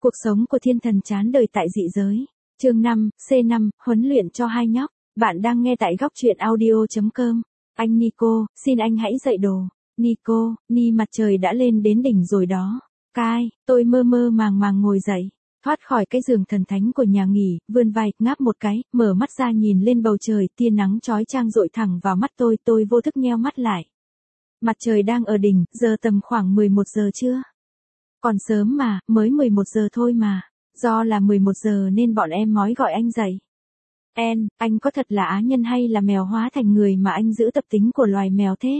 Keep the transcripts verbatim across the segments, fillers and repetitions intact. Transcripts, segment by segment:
Cuộc sống của thiên thần chán đời tại dị giới. Chương năm, C năm, huấn luyện cho hai nhóc. Bạn đang nghe tại góc truyện audio chấm com. Anh Nico, xin anh hãy dậy đồ. Nico, Ni mặt trời đã lên đến đỉnh rồi đó. Kai, tôi mơ mơ màng màng ngồi dậy. Thoát khỏi cái giường thần thánh của nhà nghỉ, vươn vai, ngáp một cái, mở mắt ra nhìn lên bầu trời, tia nắng chói chang dội thẳng vào mắt tôi, tôi vô thức nheo mắt lại. Mặt trời đang ở đỉnh, giờ tầm khoảng mười một giờ trưa. Còn sớm mà, mới mười một giờ thôi mà. Do là mười một giờ nên bọn em mói gọi anh dậy. En, anh có thật là á nhân hay là mèo hóa thành người mà anh giữ tập tính của loài mèo thế?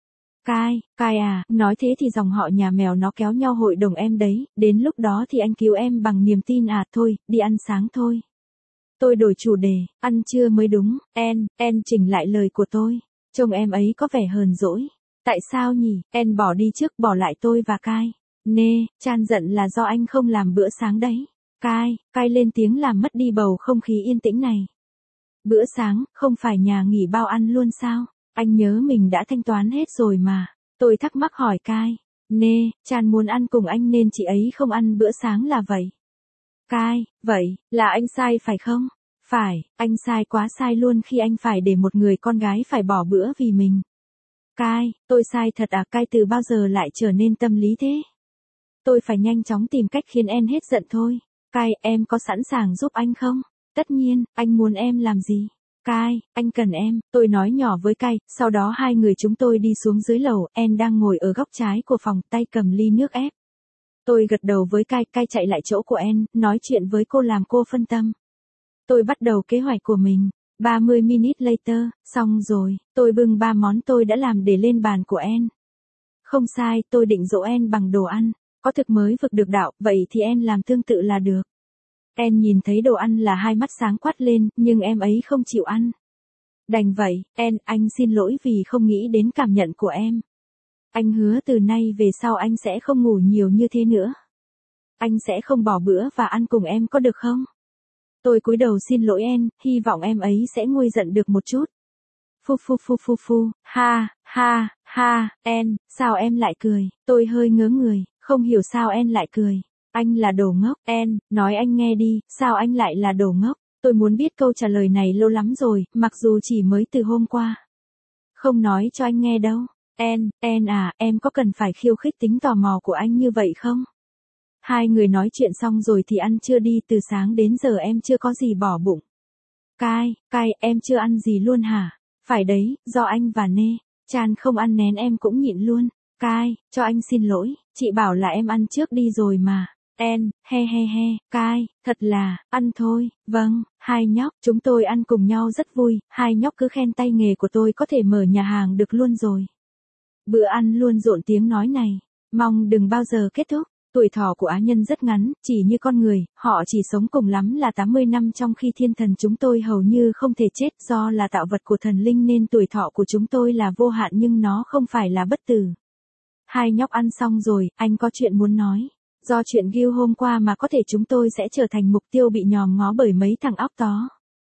Kai, Kai à, nói thế thì dòng họ nhà mèo nó kéo nhau hội đồng em đấy, đến lúc đó thì anh cứu em bằng niềm tin à, thôi, đi ăn sáng thôi. Tôi đổi chủ đề, ăn trưa mới đúng, En, En chỉnh lại lời của tôi. Trông em ấy có vẻ hờn dỗi. Tại sao nhỉ? En bỏ đi trước, bỏ lại tôi và Kai. Nê, Chan giận là do anh không làm bữa sáng đấy. Kai, Kai lên tiếng làm mất đi bầu không khí yên tĩnh này. Bữa sáng, không phải nhà nghỉ bao ăn luôn sao? Anh nhớ mình đã thanh toán hết rồi mà. Tôi thắc mắc hỏi Kai. Nê, Chan muốn ăn cùng anh nên chị ấy không ăn bữa sáng là vậy. Kai, vậy, là anh sai phải không? Phải, anh sai quá sai luôn khi anh phải để một người con gái phải bỏ bữa vì mình. Kai, tôi sai thật à? Kai từ bao giờ lại trở nên tâm lý thế? Tôi phải nhanh chóng tìm cách khiến En hết giận thôi. Kai, em có sẵn sàng giúp anh không? Tất nhiên, anh muốn em làm gì? Kai, anh cần em, tôi nói nhỏ với Kai, sau đó hai người chúng tôi đi xuống dưới lầu, En đang ngồi ở góc trái của phòng, tay cầm ly nước ép. Tôi gật đầu với Kai, Kai chạy lại chỗ của En, nói chuyện với cô làm cô phân tâm. Tôi bắt đầu kế hoạch của mình. ba mươi minutes later, xong rồi, tôi bưng ba món tôi đã làm để lên bàn của En. Không sai, tôi định dỗ En bằng đồ ăn. Có thực mới vực được đạo, vậy thì En làm tương tự là được. En nhìn thấy đồ ăn là hai mắt sáng quát lên, nhưng em ấy không chịu ăn. Đành vậy, En, anh xin lỗi vì không nghĩ đến cảm nhận của em. Anh hứa từ nay về sau anh sẽ không ngủ nhiều như thế nữa. Anh sẽ không bỏ bữa và ăn cùng em có được không? Tôi cúi đầu xin lỗi En, hy vọng em ấy sẽ nguôi giận được một chút. Phu phu phu phu phu, ha, ha, ha, En, sao em lại cười? Tôi hơi ngớ người, không hiểu sao En lại cười. Anh là đồ ngốc, En, nói anh nghe đi, sao anh lại là đồ ngốc? Tôi muốn biết câu trả lời này lâu lắm rồi, mặc dù chỉ mới từ hôm qua. Không nói cho anh nghe đâu. En, En à, em có cần phải khiêu khích tính tò mò của anh như vậy không? Hai người nói chuyện xong rồi thì ăn trưa đi, từ sáng đến giờ em chưa có gì bỏ bụng. Kai, Kai, em chưa ăn gì luôn hả? Phải đấy, do anh và Nê, Chan không ăn nén em cũng nhịn luôn. Kai, cho anh xin lỗi, chị bảo là em ăn trước đi rồi mà. En, he he he, Kai, thật là, ăn thôi, vâng, hai nhóc, chúng tôi ăn cùng nhau rất vui, hai nhóc cứ khen tay nghề của tôi có thể mở nhà hàng được luôn rồi. Bữa ăn luôn rộn tiếng nói này, mong đừng bao giờ kết thúc. Tuổi thọ của á nhân rất ngắn, chỉ như con người, họ chỉ sống cùng lắm là tám mươi năm, trong khi thiên thần chúng tôi hầu như không thể chết, do là tạo vật của thần linh nên tuổi thọ của chúng tôi là vô hạn nhưng nó không phải là bất tử. Hai nhóc ăn xong rồi, anh có chuyện muốn nói. Do chuyện Gil hôm qua mà có thể chúng tôi sẽ trở thành mục tiêu bị nhòm ngó bởi mấy thằng óc tó.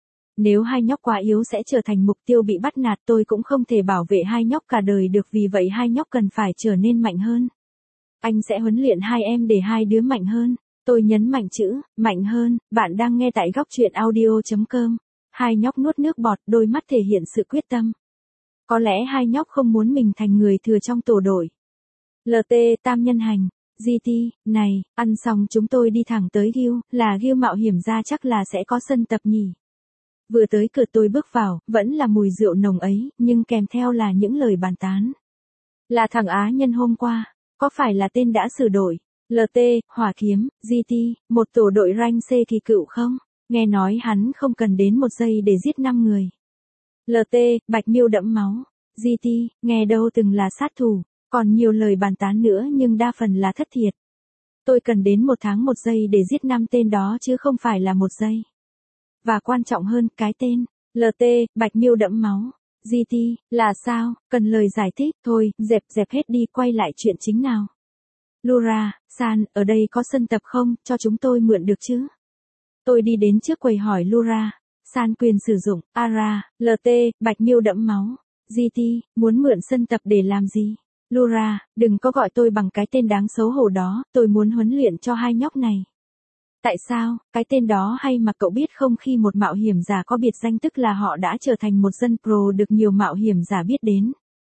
Nếu hai nhóc quá yếu sẽ trở thành mục tiêu bị bắt nạt, tôi cũng không thể bảo vệ hai nhóc cả đời được, vì vậy hai nhóc cần phải trở nên mạnh hơn. Anh sẽ huấn luyện hai em để hai đứa mạnh hơn. Tôi nhấn mạnh chữ, mạnh hơn, bạn đang nghe tại góc truyện audio chấm com. Hai nhóc nuốt nước bọt, đôi mắt thể hiện sự quyết tâm. Có lẽ hai nhóc không muốn mình thành người thừa trong tổ đội. lờ tê, tam nhân hành. giê tê, này, ăn xong chúng tôi đi thẳng tới Gil, là Gil mạo hiểm ra chắc là sẽ có sân tập nhỉ. Vừa tới cửa tôi bước vào, vẫn là mùi rượu nồng ấy, nhưng kèm theo là những lời bàn tán. Là thằng Á nhân hôm qua. Có phải là tên đã sửa đổi? lờ tê, hỏa kiếm, giê tê, một tổ đội rank C kỳ cựu không? Nghe nói hắn không cần đến một giây để giết năm người. lờ tê, bạch miêu đẫm máu. giê tê, nghe đâu từng là sát thủ. Còn nhiều lời bàn tán nữa nhưng đa phần là thất thiệt. Tôi cần đến một tháng một giây để giết năm tên đó chứ không phải là một giây. Và quan trọng hơn, cái tên. lờ tê, bạch miêu đẫm máu. giê tê, là sao, cần lời giải thích, thôi, dẹp dẹp hết đi, quay lại chuyện chính nào. Lura, San, ở đây có sân tập không, cho chúng tôi mượn được chứ? Tôi đi đến trước quầy hỏi Lura, San quyền sử dụng, Ara, lờ tê, bạch miêu đẫm máu, giê tê, muốn mượn sân tập để làm gì? Lura, đừng có gọi tôi bằng cái tên đáng xấu hổ đó, tôi muốn huấn luyện cho hai nhóc này. Tại sao, cái tên đó hay mà cậu biết không, khi một mạo hiểm giả có biệt danh tức là họ đã trở thành một dân pro được nhiều mạo hiểm giả biết đến.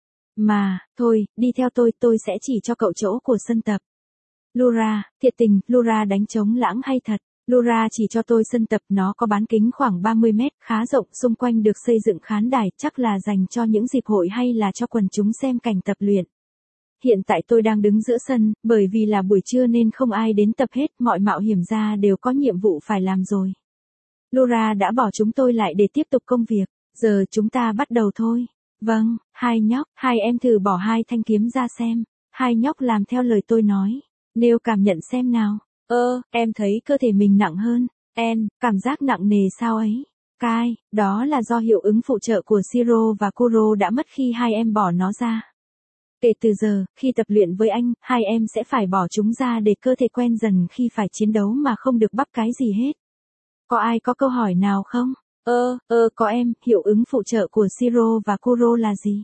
Mà, thôi, đi theo tôi, tôi sẽ chỉ cho cậu chỗ của sân tập. Laura, thiệt tình, Laura đánh trống lãng hay thật. Laura chỉ cho tôi sân tập, nó có bán kính khoảng ba mươi mét, khá rộng, xung quanh được xây dựng khán đài, chắc là dành cho những dịp hội hay là cho quần chúng xem cảnh tập luyện. Hiện tại tôi đang đứng giữa sân, bởi vì là buổi trưa nên không ai đến tập hết, mọi mạo hiểm gia đều có nhiệm vụ phải làm rồi. Laura đã bỏ chúng tôi lại để tiếp tục công việc, giờ chúng ta bắt đầu thôi. Vâng, hai nhóc, hai em thử bỏ hai thanh kiếm ra xem. Hai nhóc làm theo lời tôi nói. Nêu cảm nhận xem nào. Ơ, em thấy cơ thể mình nặng hơn. En, cảm giác nặng nề sao ấy? Kai, đó là do hiệu ứng phụ trợ của Shiro và Kuro đã mất khi hai em bỏ nó ra. Kể từ giờ, khi tập luyện với anh, hai em sẽ phải bỏ chúng ra để cơ thể quen dần khi phải chiến đấu mà không được bắp cái gì hết. Có ai có câu hỏi nào không? Ơ, ơ có em, hiệu ứng phụ trợ của Shiro và Kuro là gì?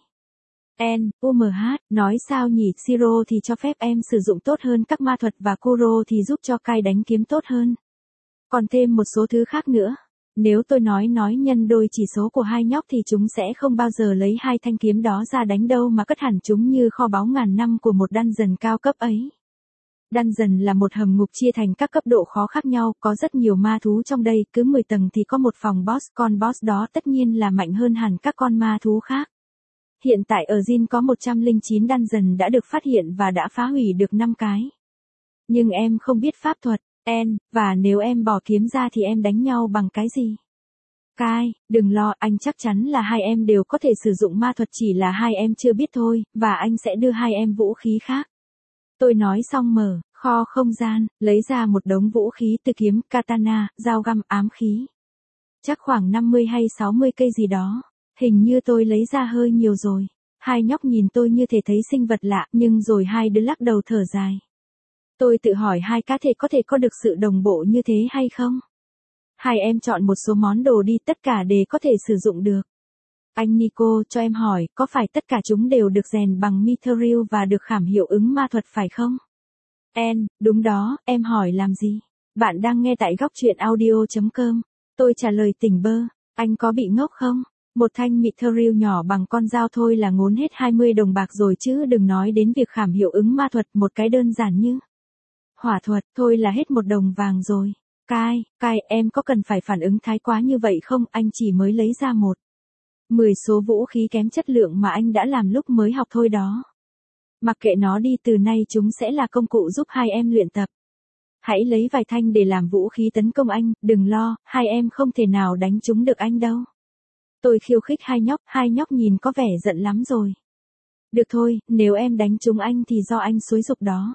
En, u em hát, nói sao nhỉ, Shiro thì cho phép em sử dụng tốt hơn các ma thuật và Kuro thì giúp cho Kai đánh kiếm tốt hơn. Còn thêm một số thứ khác nữa. Nếu tôi nói nói nhân đôi chỉ số của hai nhóc thì chúng sẽ không bao giờ lấy hai thanh kiếm đó ra đánh đâu mà cất hẳn chúng như kho báu ngàn năm của một dungeon cao cấp ấy. Dungeon là một hầm ngục chia thành các cấp độ khó khác nhau, có rất nhiều ma thú trong đây, cứ mười tầng thì có một phòng boss, con boss đó tất nhiên là mạnh hơn hẳn các con ma thú khác. Hiện tại ở Jin có một trăm lẻ chín dungeon đã được phát hiện và đã phá hủy được năm cái. Nhưng em không biết pháp thuật, En, và nếu em bỏ kiếm ra thì em đánh nhau bằng cái gì? Kai, đừng lo, anh chắc chắn là hai em đều có thể sử dụng ma thuật, chỉ là hai em chưa biết thôi, và anh sẽ đưa hai em vũ khí khác. Tôi nói xong mở kho không gian, lấy ra một đống vũ khí từ kiếm, katana, dao găm, ám khí. Chắc khoảng năm mươi hay sáu mươi cây gì đó. Hình như tôi lấy ra hơi nhiều rồi. Hai nhóc nhìn tôi như thể thấy sinh vật lạ, nhưng rồi hai đứa lắc đầu thở dài. Tôi tự hỏi hai cá thể có thể có được sự đồng bộ như thế hay không? Hai em chọn một số món đồ đi, tất cả đều có thể sử dụng được. Anh Nico, cho em hỏi, có phải tất cả chúng đều được rèn bằng mithril và được khảm hiệu ứng ma thuật phải không? En, đúng đó, em hỏi làm gì? Bạn đang nghe tại góc truyện audio chấm com. Tôi trả lời tỉnh bơ, anh có bị ngốc không? Một thanh mithril nhỏ bằng con dao thôi là ngốn hết hai mươi đồng bạc rồi chứ đừng nói đến việc khảm hiệu ứng ma thuật, một cái đơn giản như hỏa thuật thôi là hết một đồng vàng rồi. Kai, Kai, em có cần phải phản ứng thái quá như vậy không? Anh chỉ mới lấy ra một mười số vũ khí kém chất lượng mà anh đã làm lúc mới học thôi đó. Mặc kệ nó đi, từ nay chúng sẽ là công cụ giúp hai em luyện tập. Hãy lấy vài thanh để làm vũ khí tấn công anh, đừng lo, hai em không thể nào đánh chúng được anh đâu. Tôi khiêu khích hai nhóc, hai nhóc nhìn có vẻ giận lắm rồi. Được thôi, nếu em đánh chúng anh thì do anh xúi giục đó.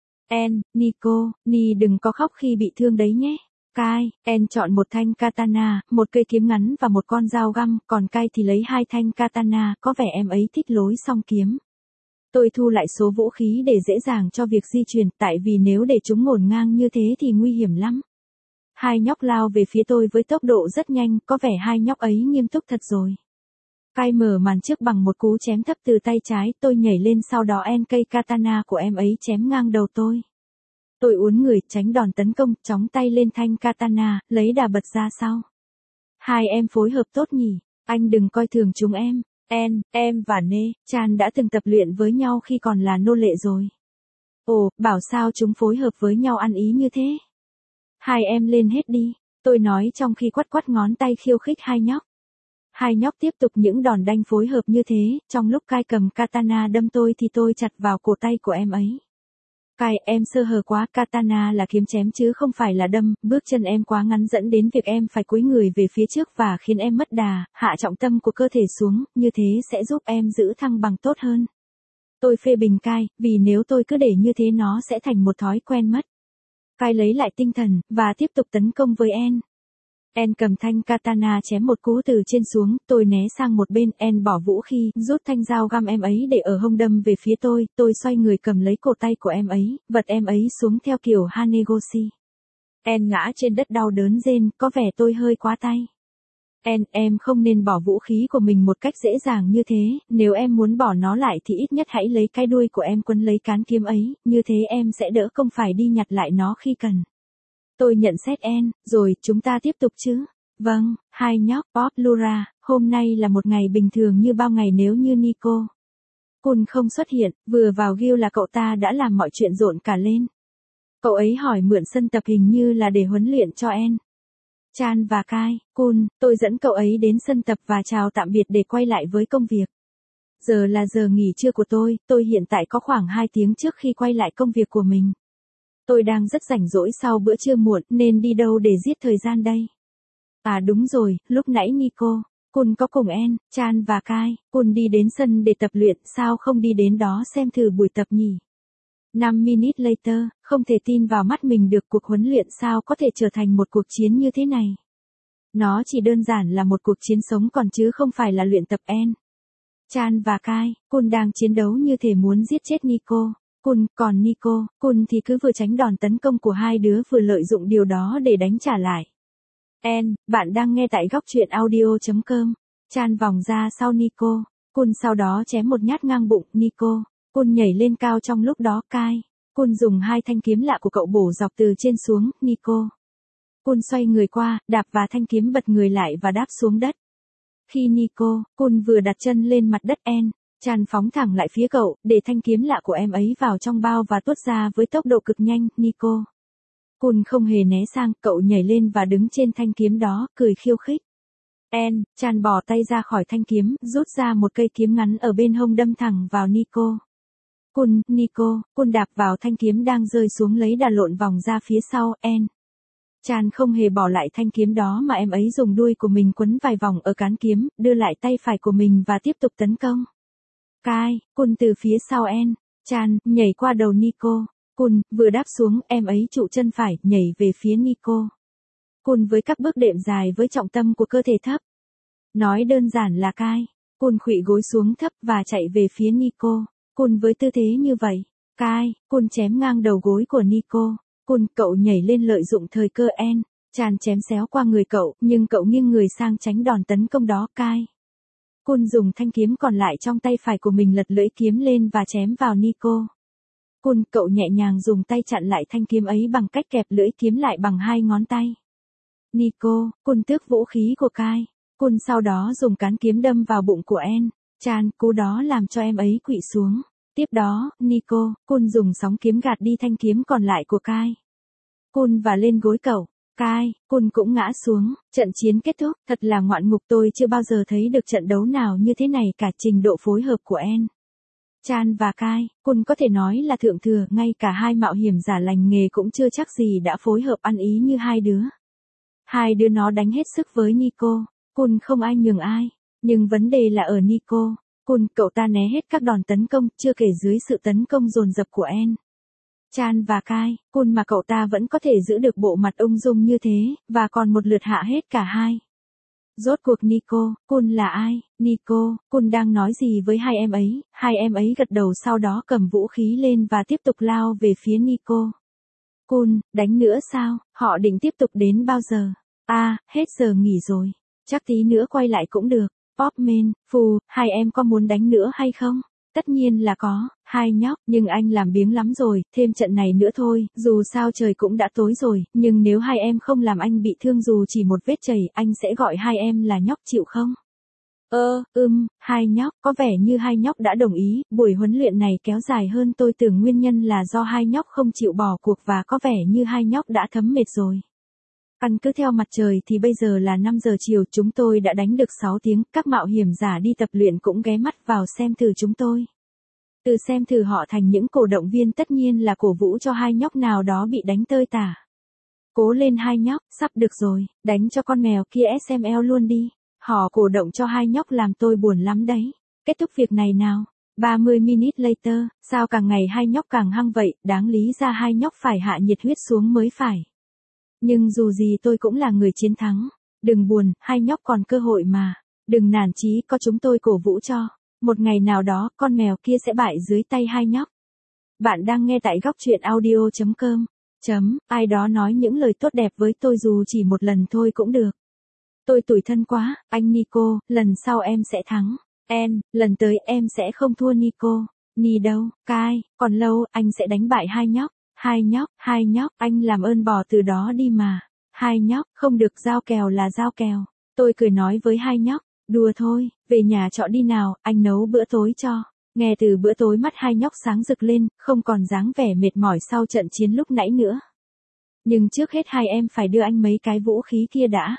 En, Nico, Ni đừng có khóc khi bị thương đấy nhé. Kai, En chọn một thanh katana, một cây kiếm ngắn và một con dao găm, còn Kai thì lấy hai thanh katana, có vẻ em ấy thích lối song kiếm. Tôi thu lại số vũ khí để dễ dàng cho việc di chuyển, tại vì nếu để chúng ngổn ngang như thế thì nguy hiểm lắm. Hai nhóc lao về phía tôi với tốc độ rất nhanh, có vẻ hai nhóc ấy nghiêm túc thật rồi. Kai mở màn trước bằng một cú chém thấp từ tay trái, tôi nhảy lên, sau đó En cây katana của em ấy chém ngang đầu tôi. Tôi uốn người, tránh đòn tấn công, chóng tay lên thanh katana, lấy đà bật ra sau. Hai em phối hợp tốt nhỉ, anh đừng coi thường chúng em. En, em và Ne, Chan đã từng tập luyện với nhau khi còn là nô lệ rồi. Ồ, bảo sao chúng phối hợp với nhau ăn ý như thế? Hai em lên hết đi, tôi nói trong khi quắt quắt ngón tay khiêu khích hai nhóc. Hai nhóc tiếp tục những đòn đánh phối hợp như thế, trong lúc Kai cầm katana đâm tôi thì tôi chặt vào cổ tay của em ấy. Kai, em sơ hở quá, katana là kiếm chém chứ không phải là đâm, bước chân em quá ngắn dẫn đến việc em phải cúi người về phía trước và khiến em mất đà, hạ trọng tâm của cơ thể xuống, như thế sẽ giúp em giữ thăng bằng tốt hơn. Tôi phê bình Kai, vì nếu tôi cứ để như thế nó sẽ thành một thói quen mất. Kai lấy lại tinh thần, và tiếp tục tấn công với En. En cầm thanh katana chém một cú từ trên xuống, tôi né sang một bên, En bỏ vũ khí, rút thanh dao găm em ấy để ở hông đâm về phía tôi, tôi xoay người cầm lấy cổ tay của em ấy, vật em ấy xuống theo kiểu Hanegoshi. En ngã trên đất đau đớn rên, có vẻ tôi hơi quá tay. En, em không nên bỏ vũ khí của mình một cách dễ dàng như thế, nếu em muốn bỏ nó lại thì ít nhất hãy lấy cái đuôi của em quấn lấy cán kiếm ấy, như thế em sẽ đỡ không phải đi nhặt lại nó khi cần. Tôi nhận xét En, rồi chúng ta tiếp tục chứ. Vâng, hai nhóc Bob Lura, hôm nay là một ngày bình thường như bao ngày nếu như Nico Kun không xuất hiện, vừa vào Gil là cậu ta đã làm mọi chuyện rộn cả lên. Cậu ấy hỏi mượn sân tập hình như là để huấn luyện cho En, Chan và Kai. Kun, tôi dẫn cậu ấy đến sân tập và chào tạm biệt để quay lại với công việc. Giờ là giờ nghỉ trưa của tôi, tôi hiện tại có khoảng hai tiếng trước khi quay lại công việc của mình. Tôi đang rất rảnh rỗi sau bữa trưa muộn nên đi đâu để giết thời gian đây? À đúng rồi, lúc nãy Nico Kun có cùng En, Chan và Kai. Kun đi đến sân để tập luyện, sao không đi đến đó xem thử buổi tập nhỉ? năm minutes later, không thể tin vào mắt mình được, cuộc huấn luyện sao có thể trở thành một cuộc chiến như thế này. Nó chỉ đơn giản là một cuộc chiến sống còn chứ không phải là luyện tập. En, Chan và Kai. Kun đang chiến đấu như thể muốn giết chết Nico Kun, còn Nico Kun thì cứ vừa tránh đòn tấn công của hai đứa vừa lợi dụng điều đó để đánh trả lại. En, bạn đang nghe tại góc truyện audio chấm com. Chan vòng ra sau Nico Kun, sau đó chém một nhát ngang bụng Nico Kun, nhảy lên cao trong lúc đó Kai. Kun dùng hai thanh kiếm lạ của cậu bổ dọc từ trên xuống Nico Kun, xoay người qua, đạp và thanh kiếm bật người lại và đáp xuống đất. Khi Nico Kun vừa đặt chân lên mặt đất, En, Chan phóng thẳng lại phía cậu, để thanh kiếm lạ của em ấy vào trong bao và tuốt ra với tốc độ cực nhanh. Nico Kun không hề né sang, cậu nhảy lên và đứng trên thanh kiếm đó, cười khiêu khích. En, Chan bỏ tay ra khỏi thanh kiếm, rút ra một cây kiếm ngắn ở bên hông đâm thẳng vào Nico Kun. Nico Kun đạp vào thanh kiếm đang rơi xuống lấy đà lộn vòng ra phía sau. En, Chan không hề bỏ lại thanh kiếm đó mà em ấy dùng đuôi của mình quấn vài vòng ở cán kiếm, đưa lại tay phải của mình và tiếp tục tấn công. Kai Kun từ phía sau En, Chan, nhảy qua đầu Nico Kun, vừa đáp xuống, em ấy trụ chân phải, nhảy về phía Nico Kun với các bước đệm dài với trọng tâm của cơ thể thấp. Nói đơn giản là Kai Kun khuỵu gối xuống thấp và chạy về phía Nico Kun với tư thế như vậy. Kai Kun chém ngang đầu gối của Nico Kun, cậu nhảy lên lợi dụng thời cơ. En, Chan chém xéo qua người cậu, nhưng cậu nghiêng người sang tránh đòn tấn công đó. Kai Kun dùng thanh kiếm còn lại trong tay phải của mình lật lưỡi kiếm lên và chém vào Nico Kun, cậu nhẹ nhàng dùng tay chặn lại thanh kiếm ấy bằng cách kẹp lưỡi kiếm lại bằng hai ngón tay. Nico Kun tước vũ khí của Kai Kun, sau đó dùng cán kiếm đâm vào bụng của En, Chan, cú đó làm cho em ấy khuỵu xuống. Tiếp đó, Nico Kun dùng sóng kiếm gạt đi thanh kiếm còn lại của Kai Kun và lên gối cậu. Kai Kun cũng ngã xuống. Trận chiến kết thúc, thật là ngoạn mục, tôi chưa bao giờ thấy được trận đấu nào như thế này cả. Trình độ phối hợp của En, Chan và Kai Kun có thể nói là thượng thừa, ngay cả hai mạo hiểm giả lành nghề cũng chưa chắc gì đã phối hợp ăn ý như hai đứa. Hai đứa nó đánh hết sức với Nico Kun, không ai nhường ai. Nhưng vấn đề là ở Nico Kun, cậu ta né hết các đòn tấn công, chưa kể dưới sự tấn công dồn dập của En, Chan và Kai Kun mà cậu ta vẫn có thể giữ được bộ mặt ung dung như thế, và còn một lượt hạ hết cả hai. Rốt cuộc Nico Kun là ai? Nico Kun đang nói gì với hai em ấy? Hai em ấy gật đầu, sau đó cầm vũ khí lên và tiếp tục lao về phía Nico Kun. Đánh nữa sao? Họ định tiếp tục đến bao giờ? À, hết giờ nghỉ rồi. Chắc tí nữa quay lại cũng được. Popman, phù, hai em có muốn đánh nữa hay không? Tất nhiên là có, hai nhóc, nhưng anh làm biếng lắm rồi, thêm trận này nữa thôi, dù sao trời cũng đã tối rồi, nhưng nếu hai em không làm anh bị thương dù chỉ một vết chảy, anh sẽ gọi hai em là nhóc, chịu không? Ơ, ưm, hai nhóc, có vẻ như hai nhóc đã đồng ý. Buổi huấn luyện này kéo dài hơn tôi tưởng, nguyên nhân là do hai nhóc không chịu bỏ cuộc và có vẻ như hai nhóc đã thấm mệt rồi. Căn cứ theo mặt trời thì bây giờ là năm giờ chiều, chúng tôi đã đánh được sáu tiếng, các mạo hiểm giả đi tập luyện cũng ghé mắt vào xem thử chúng tôi. Từ xem thử họ thành những cổ động viên, tất nhiên là cổ vũ cho hai nhóc nào đó bị đánh tơi tả. Cố lên hai nhóc, sắp được rồi, đánh cho con mèo kia ét em lờ luôn đi. Họ cổ động cho hai nhóc làm tôi buồn lắm đấy. Kết thúc việc này nào. ba mươi minutes later, sao càng ngày hai nhóc càng hăng vậy, đáng lý ra hai nhóc phải hạ nhiệt huyết xuống mới phải. Nhưng dù gì tôi cũng là người chiến thắng. Đừng buồn, hai nhóc còn cơ hội mà. Đừng nản chí, có chúng tôi cổ vũ cho. Một ngày nào đó, con mèo kia sẽ bại dưới tay hai nhóc. Bạn đang nghe tại góc truyện audio chấm com. Chấm, ai đó nói những lời tốt đẹp với tôi dù chỉ một lần thôi cũng được. Tôi tủi thân quá, anh Nico, lần sau em sẽ thắng. En, lần tới em sẽ không thua Nico. Ni đâu, Kai, còn lâu, anh sẽ đánh bại hai nhóc. Hai nhóc, hai nhóc, anh làm ơn bỏ từ đó đi mà. Hai nhóc, không được, giao kèo là giao kèo. Tôi cười nói với hai nhóc, đùa thôi, về nhà trọ đi nào, anh nấu bữa tối cho. Nghe từ bữa tối mắt hai nhóc sáng rực lên, không còn dáng vẻ mệt mỏi sau trận chiến lúc nãy nữa. Nhưng trước hết hai em phải đưa anh mấy cái vũ khí kia đã.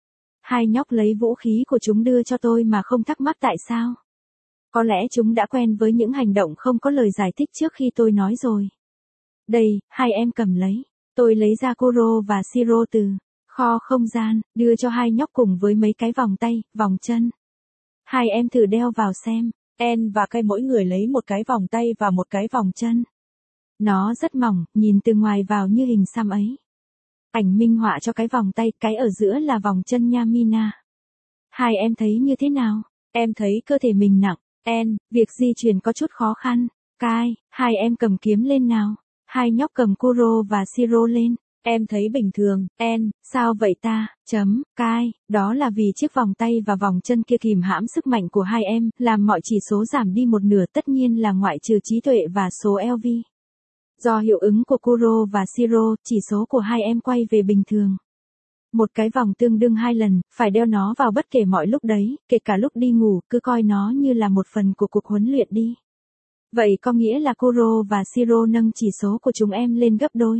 Hai nhóc lấy vũ khí của chúng đưa cho tôi mà không thắc mắc tại sao. Có lẽ chúng đã quen với những hành động không có lời giải thích trước khi tôi nói rồi. Đây, hai em cầm lấy. Tôi lấy ra Kuro và siro từ kho không gian, đưa cho hai nhóc cùng với mấy cái vòng tay, vòng chân. Hai em thử đeo vào xem. En và Kai mỗi người lấy một cái vòng tay và một cái vòng chân. Nó rất mỏng, nhìn từ ngoài vào như hình xăm ấy. Ảnh minh họa cho cái vòng tay, cái ở giữa là vòng chân nha Mina. Hai em thấy như thế nào? Em thấy cơ thể mình nặng. En, việc di chuyển có chút khó khăn. Kai, hai em cầm kiếm lên nào. Hai nhóc cầm Kuro và siro lên. Em thấy bình thường. En, sao vậy ta? Chấm, Kai, đó là vì chiếc vòng tay và vòng chân kia kìm hãm sức mạnh của hai em, làm mọi chỉ số giảm đi một nửa, tất nhiên là ngoại trừ trí tuệ và số lờ vê. Do hiệu ứng của Kuro và siro, chỉ số của hai em quay về bình thường. Một cái vòng tương đương hai lần, phải đeo nó vào bất kể mọi lúc đấy, kể cả lúc đi ngủ, cứ coi nó như là một phần của cuộc huấn luyện đi. Vậy có nghĩa là Kuro và siro nâng chỉ số của chúng em lên gấp đôi.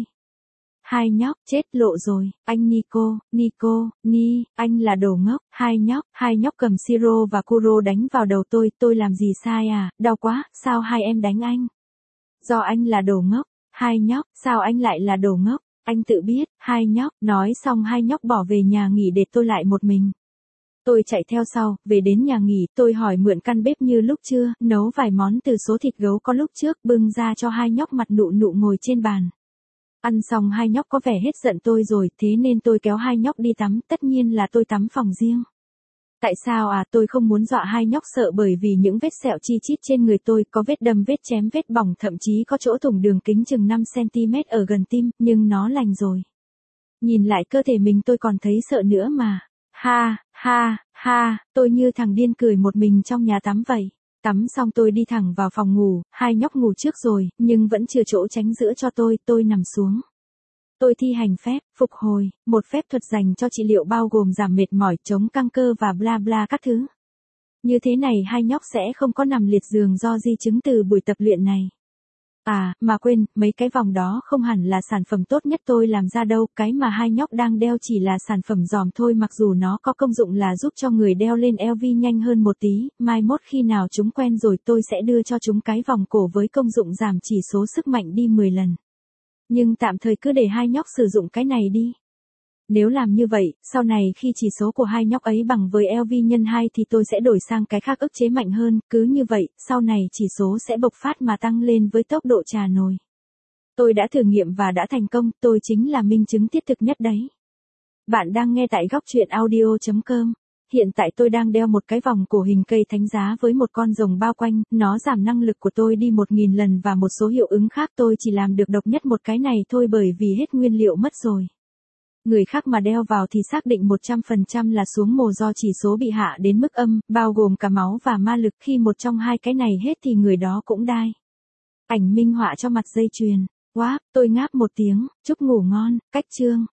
Hai nhóc, chết lộ rồi, anh Nico, Nico, Ni, anh là đồ ngốc, hai nhóc, hai nhóc cầm siro và Kuro đánh vào đầu tôi, tôi làm gì sai à, đau quá, sao hai em đánh anh? Do anh là đồ ngốc, hai nhóc, sao anh lại là đồ ngốc, anh tự biết, hai nhóc, nói xong hai nhóc bỏ về nhà nghỉ để tôi lại một mình. Tôi chạy theo sau, về đến nhà nghỉ, tôi hỏi mượn căn bếp như lúc trưa, nấu vài món từ số thịt gấu có lúc trước, bưng ra cho hai nhóc mặt nụ nụ ngồi trên bàn. Ăn xong hai nhóc có vẻ hết giận tôi rồi, thế nên tôi kéo hai nhóc đi tắm, tất nhiên là tôi tắm phòng riêng. Tại sao à, tôi không muốn dọa hai nhóc sợ bởi vì những vết sẹo chi chít trên người tôi, có vết đâm, vết chém, vết bỏng, thậm chí có chỗ thủng đường kính chừng năm xăng ti mét ở gần tim, nhưng nó lành rồi. Nhìn lại cơ thể mình tôi còn thấy sợ nữa mà. Ha, ha, ha, tôi như thằng điên cười một mình trong nhà tắm vậy. Tắm xong tôi đi thẳng vào phòng ngủ, hai nhóc ngủ trước rồi, nhưng vẫn chưa chỗ tránh giữa cho tôi, tôi nằm xuống. Tôi thi hành phép, phục hồi, một phép thuật dành cho trị liệu bao gồm giảm mệt mỏi, chống căng cơ và bla bla các thứ. Như thế này hai nhóc sẽ không có nằm liệt giường do di chứng từ buổi tập luyện này. À, mà quên, mấy cái vòng đó không hẳn là sản phẩm tốt nhất tôi làm ra đâu, cái mà hai nhóc đang đeo chỉ là sản phẩm giòm thôi, mặc dù nó có công dụng là giúp cho người đeo lên lờ vê nhanh hơn một tí, mai mốt khi nào chúng quen rồi tôi sẽ đưa cho chúng cái vòng cổ với công dụng giảm chỉ số sức mạnh đi mười lần. Nhưng tạm thời cứ để hai nhóc sử dụng cái này đi. Nếu làm như vậy, sau này khi chỉ số của hai nhóc ấy bằng với lờ vê nhân hai thì tôi sẽ đổi sang cái khác ức chế mạnh hơn, cứ như vậy, sau này chỉ số sẽ bộc phát mà tăng lên với tốc độ trà nồi. Tôi đã thử nghiệm và đã thành công, tôi chính là minh chứng thiết thực nhất đấy. Bạn đang nghe tại góc truyện audio chấm com. Hiện tại tôi đang đeo một cái vòng cổ hình cây thánh giá với một con rồng bao quanh, nó giảm năng lực của tôi đi một nghìn lần và một số hiệu ứng khác, tôi chỉ làm được độc nhất một cái này thôi bởi vì hết nguyên liệu mất rồi. Người khác mà đeo vào thì xác định một trăm phần trăm là xuống mồ do chỉ số bị hạ đến mức âm, bao gồm cả máu và ma lực, khi một trong hai cái này hết thì người đó cũng đai. Ảnh minh họa cho mặt dây chuyền. Wow, tôi ngáp một tiếng, chúc ngủ ngon, cách chương.